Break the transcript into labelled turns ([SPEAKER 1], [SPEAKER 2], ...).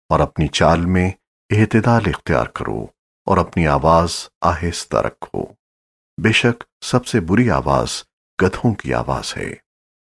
[SPEAKER 1] और अपनी चाल में एहतिदाल इख्तियार करो और अपनी आवाज आहिस्ता रखो। बेशक सबसे बुरी आवाज गधों की आवाज है।